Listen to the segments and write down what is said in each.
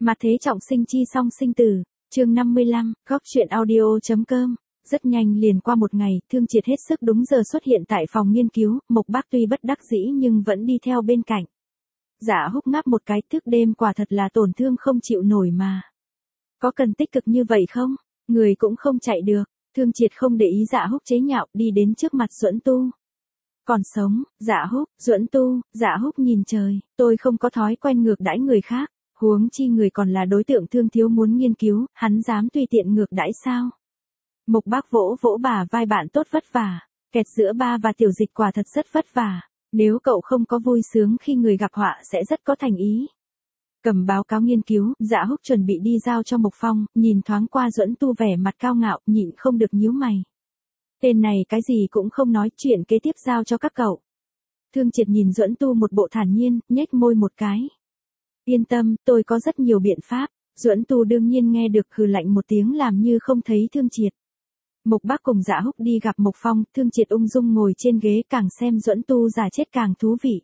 Mà thế trọng sinh chi song sinh tử, chương 55, góc truyện audio.com. Rất nhanh liền qua một ngày, Thương Triệt hết sức đúng giờ xuất hiện tại phòng nghiên cứu, Mộc Bác tuy bất đắc dĩ nhưng vẫn đi theo bên cạnh. Dạ Húc ngáp một cái, thức đêm quả thật là tổn thương không chịu nổi mà. Có cần tích cực như vậy không? Người cũng không chạy được. Thương Triệt không để ý Dạ Húc chế nhạo, đi đến trước mặt Duẫn Tu. Còn sống, Dạ Húc, Duẫn Tu. Dạ Húc nhìn trời, tôi không có thói quen ngược đãi người khác, huống chi người còn là đối tượng Thương thiếu muốn nghiên cứu, hắn dám tùy tiện ngược đãi sao? Mộc Bác vỗ vỗ bả vai, bạn tốt vất vả, kẹt giữa ba và Tiểu Dịch quả thật rất vất vả, nếu cậu không có vui sướng khi người gặp họa sẽ rất có thành ý. Cầm báo cáo nghiên cứu, Dạ Húc chuẩn bị đi giao cho Mộc Phong, nhìn thoáng qua Duẫn Tu vẻ mặt cao ngạo, nhịn không được nhíu mày. Tên này cái gì cũng không nói, chuyện kế tiếp giao cho các cậu. Thương Triệt nhìn Duẫn Tu một bộ thản nhiên, nhếch môi một cái. Yên tâm, tôi có rất nhiều biện pháp. Duẫn Tu đương nhiên nghe được, hừ lạnh một tiếng làm như không thấy Thương Triệt. Mộc Bác cùng Dạ Húc đi gặp Mộc Phong, Thương Triệt ung dung ngồi trên ghế, càng xem Duẫn Tu giả chết càng thú vị.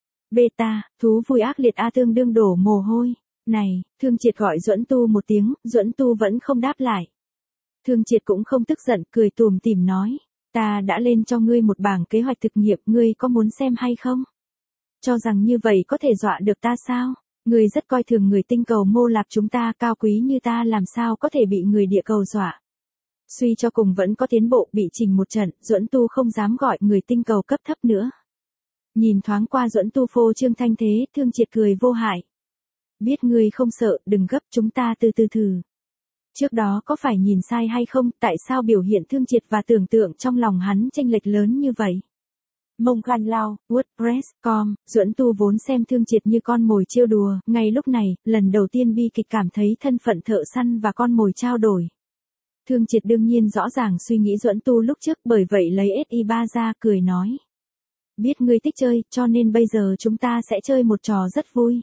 Beta, thú vui ác liệt a, tương đương đổ mồ hôi. Này, Thương Triệt gọi Duẫn Tu một tiếng, Duẫn Tu vẫn không đáp lại. Thương Triệt cũng không tức giận, cười tủm tỉm nói, ta đã lên cho ngươi một bảng kế hoạch thực nghiệm, ngươi có muốn xem hay không? Cho rằng như vậy có thể dọa được ta sao? Ngươi rất coi thường người tinh cầu Mô Lạp chúng ta, cao quý như ta làm sao có thể bị người địa cầu dọa? Suy cho cùng vẫn có tiến bộ, bị chỉnh một trận, Duẫn Tu không dám gọi người tinh cầu cấp thấp nữa. Nhìn thoáng qua Duẫn Tu phô trương thanh thế, Thương Triệt cười vô hại. Biết ngươi không sợ, đừng gấp, chúng ta từ từ thử. Trước đó có phải nhìn sai hay không, tại sao biểu hiện Thương Triệt và tưởng tượng trong lòng hắn chênh lệch lớn như vậy? Mông Gan Lao, WordPress.com, Duẫn Tu vốn xem Thương Triệt như con mồi trêu đùa, ngay lúc này, lần đầu tiên bi kịch cảm thấy thân phận thợ săn và con mồi trao đổi. Thương Triệt đương nhiên rõ ràng suy nghĩ Duẫn Tu lúc trước, bởi vậy lấy SI3 ra, cười nói. Biết ngươi thích chơi, cho nên bây giờ chúng ta sẽ chơi một trò rất vui.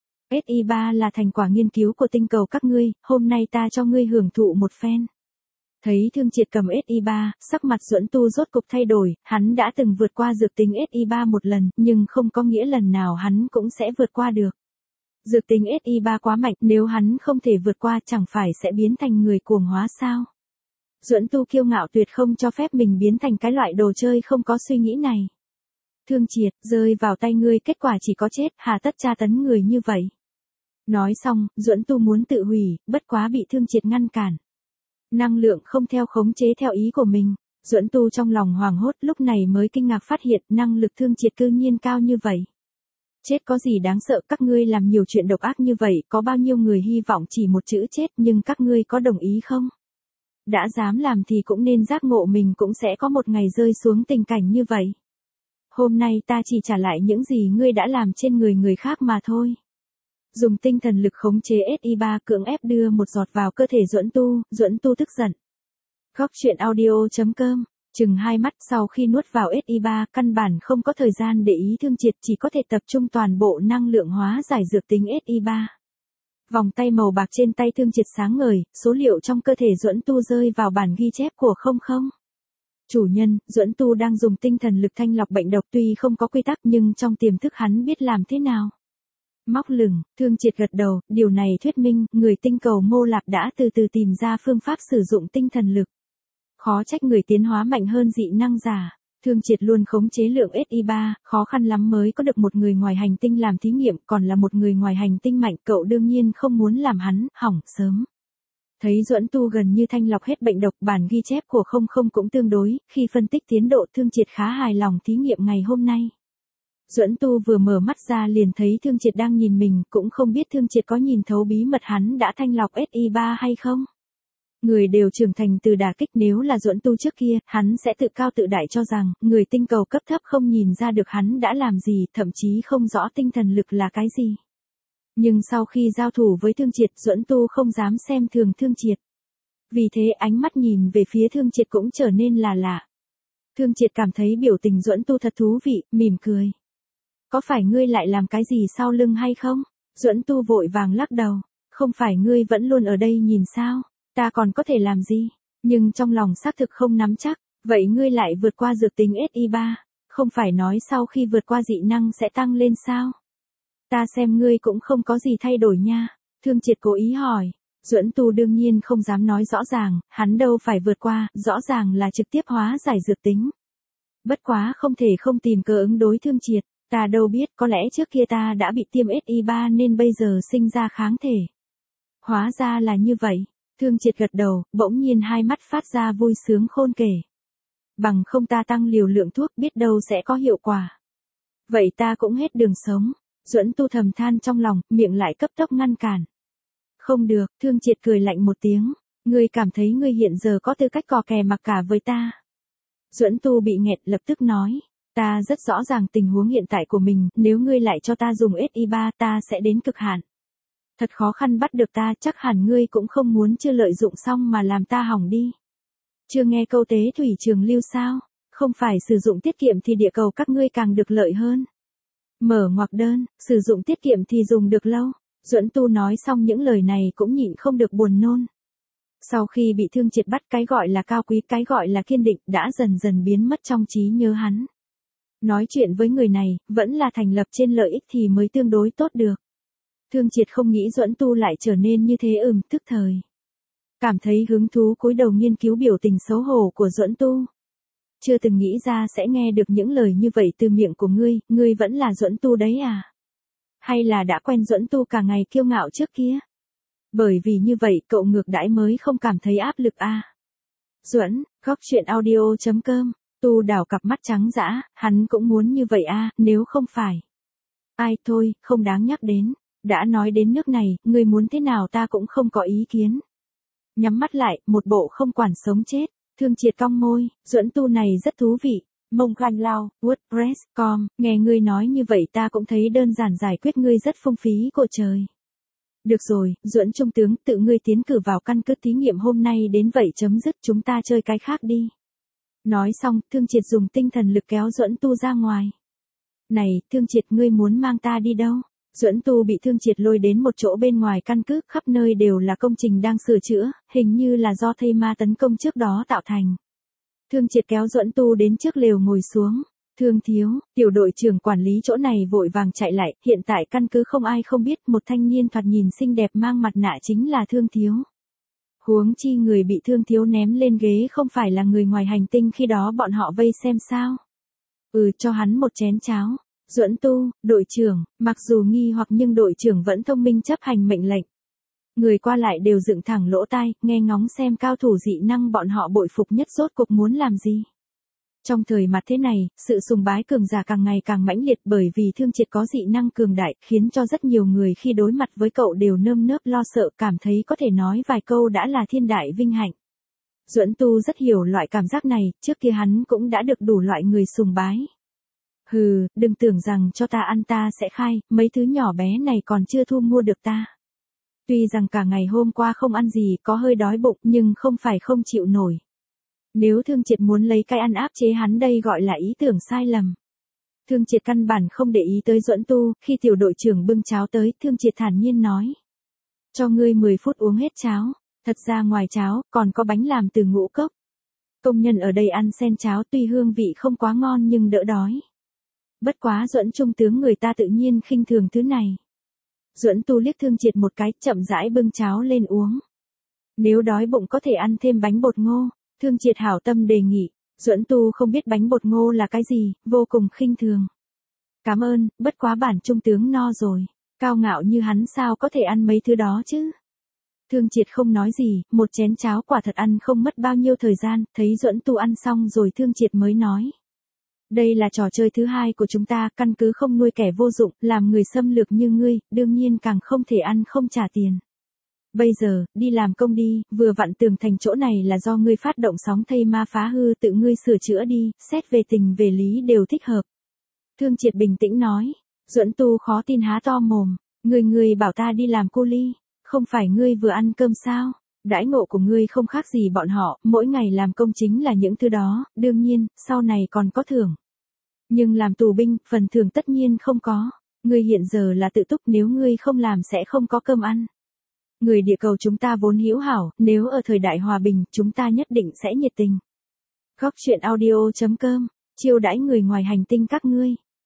SI3 là thành quả nghiên cứu của tinh cầu các ngươi, hôm nay ta cho ngươi hưởng thụ một phen. Thấy Thương Triệt cầm SI3, sắc mặt Duẫn Tu rốt cục thay đổi, hắn đã từng vượt qua dược tính SI3 một lần, nhưng không có nghĩa lần nào hắn cũng sẽ vượt qua được. Dược tính SI3 quá mạnh, nếu hắn không thể vượt qua chẳng phải sẽ biến thành người cuồng hóa sao? Duẫn Tu kiêu ngạo tuyệt không cho phép mình biến thành cái loại đồ chơi không có suy nghĩ này. Thương Triệt, rơi vào tay ngươi kết quả chỉ có chết, hà tất tra tấn người như vậy. Nói xong, Duẫn Tu muốn tự hủy, bất quá bị Thương Triệt ngăn cản. Năng lượng không theo khống chế theo ý của mình. Duẫn Tu trong lòng hoảng hốt, lúc này mới kinh ngạc phát hiện năng lực Thương Triệt cư nhiên cao như vậy. Chết có gì đáng sợ, các ngươi làm nhiều chuyện độc ác như vậy, có bao nhiêu người hy vọng chỉ một chữ chết, nhưng các ngươi có đồng ý không? Đã dám làm thì cũng nên giác ngộ mình cũng sẽ có một ngày rơi xuống tình cảnh như vậy. Hôm nay ta chỉ trả lại những gì ngươi đã làm trên người khác mà thôi. Dùng tinh thần lực khống chế SI3 cưỡng ép đưa một giọt vào cơ thể Duẫn Tu tức giận. Góc truyện audio.com, chừng hai mắt sau khi nuốt vào SI3, căn bản không có thời gian để ý Thương Triệt, chỉ có thể tập trung toàn bộ năng lượng hóa giải dược tính SI3. Vòng tay màu bạc trên tay Thương Triệt sáng ngời, số liệu trong cơ thể Duẫn Tu rơi vào bản ghi chép của 00. Chủ nhân, Duẫn Tu đang dùng tinh thần lực thanh lọc bệnh độc, tuy không có quy tắc nhưng trong tiềm thức hắn biết làm thế nào. Móc lửng, Thương Triệt gật đầu, điều này thuyết minh, người tinh cầu Mô Lạp đã từ từ tìm ra phương pháp sử dụng tinh thần lực. Khó trách người tiến hóa mạnh hơn dị năng giả. Thương Triệt luôn khống chế lượng SI3, khó khăn lắm mới có được một người ngoài hành tinh làm thí nghiệm, còn là một người ngoài hành tinh mạnh, cậu đương nhiên không muốn làm hắn hỏng sớm. Thấy Duẫn Tu gần như thanh lọc hết bệnh độc, bản ghi chép của 00 cũng tương đối, khi phân tích tiến độ Thương Triệt khá hài lòng thí nghiệm ngày hôm nay. Duẫn Tu vừa mở mắt ra liền thấy Thương Triệt đang nhìn mình, cũng không biết Thương Triệt có nhìn thấu bí mật hắn đã thanh lọc SI3 hay không. Người đều trưởng thành từ đả kích, nếu là Duẫn Tu trước kia, hắn sẽ tự cao tự đại cho rằng, người tinh cầu cấp thấp không nhìn ra được hắn đã làm gì, thậm chí không rõ tinh thần lực là cái gì. Nhưng sau khi giao thủ với Thương Triệt, Duẫn Tu không dám xem thường Thương Triệt. Vì thế ánh mắt nhìn về phía Thương Triệt cũng trở nên là lạ. Thương Triệt cảm thấy biểu tình Duẫn Tu thật thú vị, mỉm cười. Có phải ngươi lại làm cái gì sau lưng hay không? Duẫn Tu vội vàng lắc đầu. Không phải ngươi vẫn luôn ở đây nhìn sao? Ta còn có thể làm gì? Nhưng trong lòng xác thực không nắm chắc. Vậy ngươi lại vượt qua dược tính SI3. Không phải nói sau khi vượt qua dị năng sẽ tăng lên sao? Ta xem ngươi cũng không có gì thay đổi nha. Thương Triệt cố ý hỏi. Duẫn Tu đương nhiên không dám nói rõ ràng, hắn đâu phải vượt qua, rõ ràng là trực tiếp hóa giải dược tính. Bất quá không thể không tìm cớ ứng đối Thương Triệt, ta đâu biết, có lẽ trước kia ta đã bị tiêm SI3 nên bây giờ sinh ra kháng thể. Hóa ra là như vậy. Thương Triệt gật đầu, bỗng nhiên hai mắt phát ra vui sướng khôn kể. Bằng không ta tăng liều lượng thuốc biết đâu sẽ có hiệu quả. Vậy ta cũng hết đường sống. Duẫn Tu thầm than trong lòng, miệng lại cấp tốc ngăn cản. Không được, Thương Triệt cười lạnh một tiếng. Ngươi cảm thấy ngươi hiện giờ có tư cách cò kè mặc cả với ta. Duẫn Tu bị nghẹt lập tức nói. Ta rất rõ ràng tình huống hiện tại của mình, nếu ngươi lại cho ta dùng SI3 ta sẽ đến cực hạn. Thật khó khăn bắt được ta, chắc hẳn ngươi cũng không muốn chưa lợi dụng xong mà làm ta hỏng đi. Chưa nghe câu tế thủy trường lưu sao, không phải sử dụng tiết kiệm thì địa cầu các ngươi càng được lợi hơn. Mở ngoặc đơn, sử dụng tiết kiệm thì dùng được lâu. Duẫn Tu nói xong những lời này cũng nhịn không được buồn nôn. Sau khi bị Thương Triệt bắt, cái gọi là cao quý, cái gọi là kiên định đã dần dần biến mất trong trí nhớ hắn. Nói chuyện với người này, vẫn là thành lập trên lợi ích thì mới tương đối tốt được. Thương Triệt không nghĩ Duẫn Tu lại trở nên như thế tức thời. Cảm thấy hứng thú cúi đầu nghiên cứu biểu tình xấu hổ của Duẫn Tu. Chưa từng nghĩ ra sẽ nghe được những lời như vậy từ miệng của ngươi vẫn là Duẫn Tu đấy à? Hay là đã quen Duẫn Tu cả ngày kiêu ngạo trước kia? Bởi vì như vậy cậu ngược đãi mới không cảm thấy áp lực à? Duẫn, góc chuyện audio.com, Tu đảo cặp mắt trắng dã, hắn cũng muốn như vậy à, nếu không phải. Ai thôi, không đáng nhắc đến. Đã nói đến nước này, ngươi muốn thế nào ta cũng không có ý kiến. Nhắm mắt lại, một bộ không quản sống chết. Thương Triệt cong môi, Duẫn Tu này rất thú vị. Mông Khanh Lao, WordPress.com, nghe ngươi nói như vậy ta cũng thấy đơn giản giải quyết ngươi rất phung phí của trời. Được rồi, Duẫn Trung tướng, tự ngươi tiến cử vào căn cứ thí nghiệm hôm nay đến vậy chấm dứt, chúng ta chơi cái khác đi. Nói xong, Thương Triệt dùng tinh thần lực kéo Duẫn Tu ra ngoài. Này, Thương Triệt, ngươi muốn mang ta đi đâu? Duẫn Tu bị Thương Triệt lôi đến một chỗ bên ngoài căn cứ, khắp nơi đều là công trình đang sửa chữa, hình như là do thây ma tấn công trước đó tạo thành. Thương Triệt kéo Duẫn Tu đến trước lều ngồi xuống. Thương thiếu, tiểu đội trưởng quản lý chỗ này vội vàng chạy lại, hiện tại căn cứ không ai không biết một thanh niên thoạt nhìn xinh đẹp mang mặt nạ chính là Thương thiếu. Huống chi người bị Thương thiếu ném lên ghế không phải là người ngoài hành tinh khi đó bọn họ vây xem sao. Cho hắn một chén cháo. Duẫn Tu, đội trưởng, mặc dù nghi hoặc nhưng đội trưởng vẫn thông minh chấp hành mệnh lệnh. Người qua lại đều dựng thẳng lỗ tai, nghe ngóng xem cao thủ dị năng bọn họ bội phục nhất rốt cuộc muốn làm gì. Trong thời mặt thế này, sự sùng bái cường giả càng ngày càng mãnh liệt bởi vì Thương Triệt có dị năng cường đại, khiến cho rất nhiều người khi đối mặt với cậu đều nơm nớp lo sợ, cảm thấy có thể nói vài câu đã là thiên đại vinh hạnh. Duẫn Tu rất hiểu loại cảm giác này, trước kia hắn cũng đã được đủ loại người sùng bái. Hừ, đừng tưởng rằng cho ta ăn ta sẽ khai, mấy thứ nhỏ bé này còn chưa thu mua được ta. Tuy rằng cả ngày hôm qua không ăn gì, có hơi đói bụng, nhưng không phải không chịu nổi. Nếu Thương Triệt muốn lấy cái ăn áp chế hắn đây gọi là ý tưởng sai lầm. Thương Triệt căn bản không để ý tới Duẫn Tu, khi tiểu đội trưởng bưng cháo tới, Thương Triệt thản nhiên nói. Cho ngươi 10 phút uống hết cháo, thật ra ngoài cháo, còn có bánh làm từ ngũ cốc. Công nhân ở đây ăn xen cháo tuy hương vị không quá ngon nhưng đỡ đói. Bất quá Duẫn Trung tướng người ta tự nhiên khinh thường thứ này. Duẫn Tu liếc Thương Triệt một cái, chậm rãi bưng cháo lên uống. Nếu đói bụng có thể ăn thêm bánh bột ngô, Thương Triệt hảo tâm đề nghị. Duẫn Tu không biết bánh bột ngô là cái gì, vô cùng khinh thường. Cảm ơn, bất quá bản trung tướng no rồi, cao ngạo như hắn sao có thể ăn mấy thứ đó chứ. Thương Triệt không nói gì, một chén cháo quả thật ăn không mất bao nhiêu thời gian, thấy Duẫn Tu ăn xong rồi Thương Triệt mới nói. Đây là trò chơi thứ hai của chúng ta, căn cứ không nuôi kẻ vô dụng, làm người xâm lược như ngươi, đương nhiên càng không thể ăn không trả tiền. Bây giờ, đi làm công đi, vừa vặn tường thành chỗ này là do ngươi phát động sóng thây ma phá hư tự ngươi sửa chữa đi, xét về tình về lý đều thích hợp. Thương Triệt bình tĩnh nói, Duẫn Tu khó tin há to mồm, ngươi bảo ta đi làm cu li, không phải ngươi vừa ăn cơm sao? Đãi ngộ của ngươi không khác gì bọn họ, mỗi ngày làm công chính là những thứ đó, đương nhiên, sau này còn có thưởng. Nhưng làm tù binh, phần thưởng tất nhiên không có. Ngươi hiện giờ là tự túc, nếu ngươi không làm sẽ không có cơm ăn. Người địa cầu chúng ta vốn hữu hảo, nếu ở thời đại hòa bình, chúng ta nhất định sẽ nhiệt tình. Góc chuyện audio.com, chiêu đãi người ngoài hành tinh các ngươi.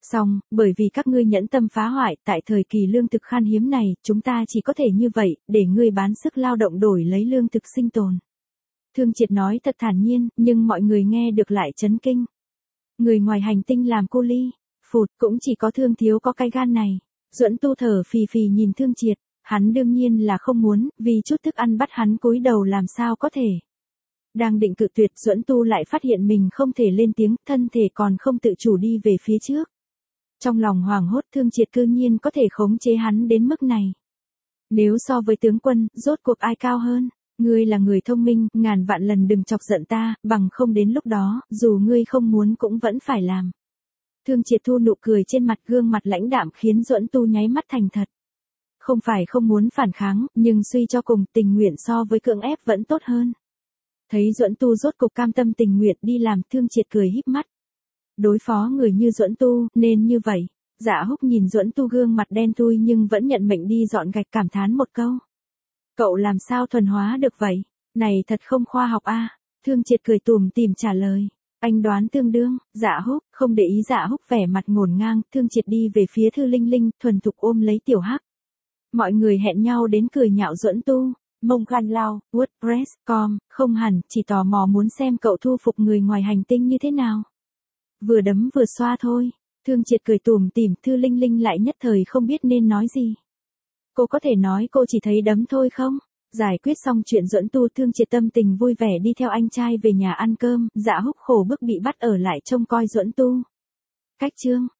Xong, bởi vì các ngươi nhẫn tâm phá hoại, tại thời kỳ lương thực khan hiếm này, chúng ta chỉ có thể như vậy, để ngươi bán sức lao động đổi lấy lương thực sinh tồn. Thương Triệt nói thật thản nhiên, nhưng mọi người nghe được lại chấn kinh. Người ngoài hành tinh làm cô ly, phụt, cũng chỉ có Thương thiếu có cái gan này. Duẫn Tu thở phì phì nhìn Thương Triệt, hắn đương nhiên là không muốn, vì chút thức ăn bắt hắn cúi đầu làm sao có thể. Đang định cự tuyệt, Duẫn Tu lại phát hiện mình không thể lên tiếng, thân thể còn không tự chủ đi về phía trước. Trong lòng hoảng hốt, Thương Triệt cư nhiên có thể khống chế hắn đến mức này. Nếu so với tướng quân, rốt cuộc ai cao hơn? Ngươi là người thông minh, ngàn vạn lần đừng chọc giận ta, bằng không đến lúc đó, dù ngươi không muốn cũng vẫn phải làm. Thương Triệt thu nụ cười trên mặt, gương mặt lãnh đạm khiến Duẫn Tu nháy mắt thành thật. Không phải không muốn phản kháng, nhưng suy cho cùng, tình nguyện so với cưỡng ép vẫn tốt hơn. Thấy Duẫn Tu rốt cục cam tâm tình nguyện đi làm, Thương Triệt cười híp mắt. Đối phó người như Duẫn Tu, nên như vậy. Dạ Húc nhìn Duẫn Tu gương mặt đen thui nhưng vẫn nhận mệnh đi dọn gạch, cảm thán một câu. Cậu làm sao thuần hóa được vậy? Này thật không khoa học a. Thương Triệt cười tủm tỉm trả lời. Anh đoán tương đương. Dạ Húc, không để ý Dạ Húc vẻ mặt ngổn ngang, Thương Triệt đi về phía Thư Linh Linh, thuần thục ôm lấy Tiểu Hắc. Mọi người hẹn nhau đến cười nhạo Duẫn Tu. Mông Khan Lao, WordPress.com, không hẳn, chỉ tò mò muốn xem cậu thu phục người ngoài hành tinh như thế nào. Vừa đấm vừa xoa thôi. Thương Triệt cười tủm tỉm, Thư Linh Linh lại nhất thời không biết nên nói gì. Cô có thể nói cô chỉ thấy đấm thôi không? Giải quyết xong chuyện Duẫn Tu, Thương Triệt tâm tình vui vẻ đi theo anh trai về nhà ăn cơm, Dạ Húc khổ bức bị bắt ở lại trông coi Duẫn Tu. Cách chương